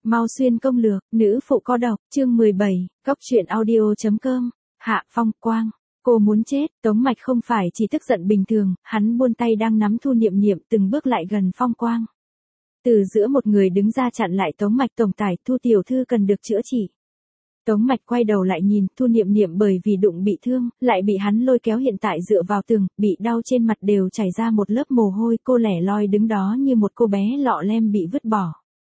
Mau xuyên công lược, nữ phụ có độc, chương 17, Cóc truyện audio.com, Hạ Phong Quang. Cô muốn chết, Tống Mạch không phải chỉ tức giận bình thường, hắn buôn tay đang nắm Thu Niệm Niệm từng bước lại gần Phong Quang. Từ giữa một người đứng ra chặn lại Tống Mạch tổng tài, Thu tiểu thư cần được chữa trị. Tống Mạch quay đầu lại nhìn, Thu Niệm Niệm bởi vì đụng bị thương, lại bị hắn lôi kéo hiện tại dựa vào tường, bị đau trên mặt đều chảy ra một lớp mồ hôi, cô lẻ loi đứng đó như một cô bé lọ lem bị vứt bỏ.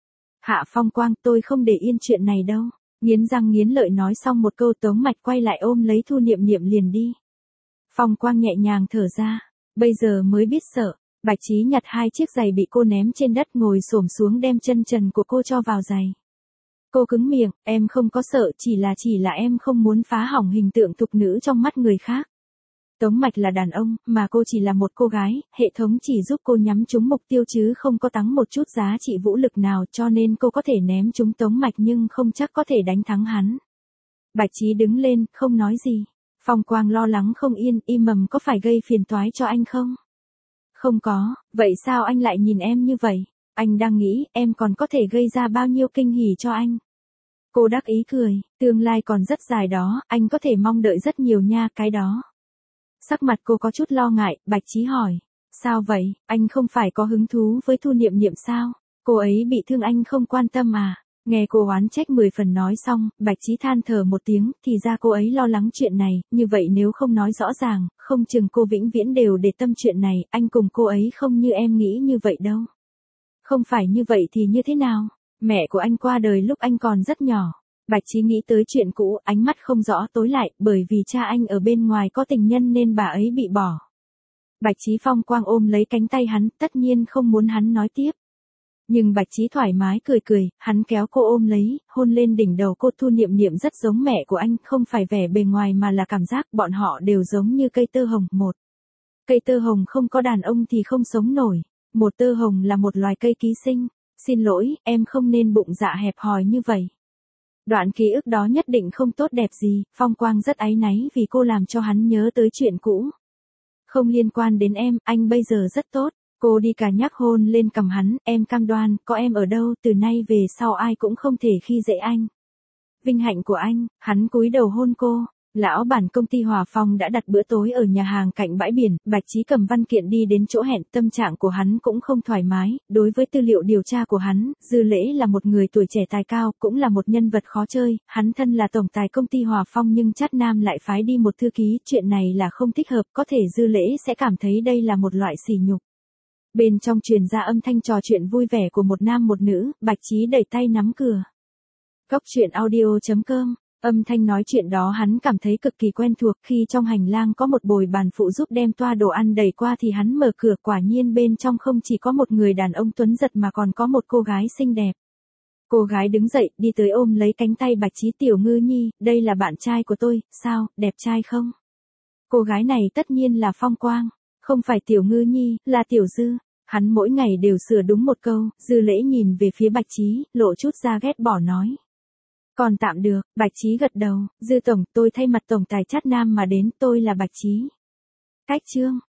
Hạ Phong Quang, tôi không để yên chuyện này đâu. Nghiến răng nghiến lợi nói xong một câu, Tống Mạch quay lại ôm lấy Thu Niệm Niệm liền đi. Phong Quang nhẹ nhàng thở ra, bây giờ mới biết sợ. Bạch Trí nhặt 2 chiếc giày bị cô ném trên đất, ngồi xổm xuống đem chân trần của cô cho vào giày. Cô cứng miệng, em không có sợ, chỉ là em không muốn phá hỏng hình tượng thục nữ trong mắt người khác. Tống Mạch là đàn ông, mà cô chỉ là một cô gái, hệ thống chỉ giúp cô nhắm trúng mục tiêu chứ không có tăng một chút giá trị vũ lực nào, cho nên cô có thể ném trúng Tống Mạch nhưng không chắc có thể đánh thắng hắn. Bạch Trí đứng lên, không nói gì. Phong Quang lo lắng không yên, im mầm, có phải gây phiền toái cho anh không? Không có, vậy sao anh lại nhìn em như vậy? Anh đang nghĩ em còn có thể gây ra bao nhiêu kinh hỉ cho anh. Cô đắc ý cười, tương lai còn rất dài đó, anh có thể mong đợi rất nhiều nha, cái đó. Sắc mặt cô có chút lo ngại, Bạch Trí hỏi. Sao vậy, anh không phải có hứng thú với Thu Niệm Niệm sao? Cô ấy bị thương anh không quan tâm à? Nghe cô oán trách 10 phần nói xong, Bạch Trí than thở một tiếng, thì ra cô ấy lo lắng chuyện này, như vậy nếu không nói rõ ràng, không chừng cô vĩnh viễn đều để tâm chuyện này, anh cùng cô ấy không như em nghĩ như vậy đâu. Không phải như vậy thì như thế nào? Mẹ của anh qua đời lúc anh còn rất nhỏ. Bạch Trí nghĩ tới chuyện cũ, ánh mắt không rõ tối lại, bởi vì cha anh ở bên ngoài có tình nhân nên bà ấy bị bỏ. Bạch Trí Phong Quang ôm lấy cánh tay hắn, tất nhiên không muốn hắn nói tiếp. Nhưng Bạch Trí thoải mái cười cười, hắn kéo cô ôm lấy, hôn lên đỉnh đầu cô. Thu Niệm Niệm rất giống mẹ của anh, không phải vẻ bề ngoài mà là cảm giác, bọn họ đều giống như cây tơ hồng. Một cây tơ hồng không có đàn ông thì không sống nổi. Một tơ hồng là một loài cây ký sinh. Xin lỗi, em không nên bụng dạ hẹp hòi như vậy. Đoạn ký ức đó nhất định không tốt đẹp gì, Phong Quang rất áy náy vì cô làm cho hắn nhớ tới chuyện cũ. Không liên quan đến em, anh bây giờ rất tốt. Cô đi cả nhắc hôn lên cằm hắn, em cam đoan, có em ở đâu, từ nay về sau ai cũng không thể khi dễ anh. Vinh hạnh của anh, hắn cúi đầu hôn cô. Lão bản công ty Hòa Phong đã đặt bữa tối ở nhà hàng cạnh bãi biển, Bạch Trí cầm văn kiện đi đến chỗ hẹn, tâm trạng của hắn cũng không thoải mái, đối với tư liệu điều tra của hắn, Dư Lễ là một người tuổi trẻ tài cao, cũng là một nhân vật khó chơi, hắn thân là tổng tài công ty Hòa Phong nhưng Trát Nam lại phái đi một thư ký, chuyện này là không thích hợp, có thể Dư Lễ sẽ cảm thấy đây là một loại sỉ nhục. Bên trong truyền ra âm thanh trò chuyện vui vẻ của một nam một nữ, Bạch Trí đẩy tay nắm cửa. Cóc truyện audio.com. Âm thanh nói chuyện đó hắn cảm thấy cực kỳ quen thuộc, khi trong hành lang có một bồi bàn phụ giúp đem toa đồ ăn đẩy qua thì hắn mở cửa, quả nhiên bên trong không chỉ có một người đàn ông tuấn giật mà còn có một cô gái xinh đẹp. Cô gái đứng dậy, đi tới ôm lấy cánh tay Bạch Trí. Tiểu Ngư Nhi, đây là bạn trai của tôi, sao, đẹp trai không? Cô gái này tất nhiên là Phong Quang, không phải Tiểu Ngư Nhi, là Tiểu Dư. Hắn mỗi ngày đều sửa đúng một câu. Dư Lễ nhìn về phía Bạch Trí, lộ chút ra ghét bỏ nói. Còn tạm được, Bạch Trí gật đầu. Dư tổng, tôi thay mặt tổng tài Trát Nam mà đến, tôi là Bạch Trí. Cách chương.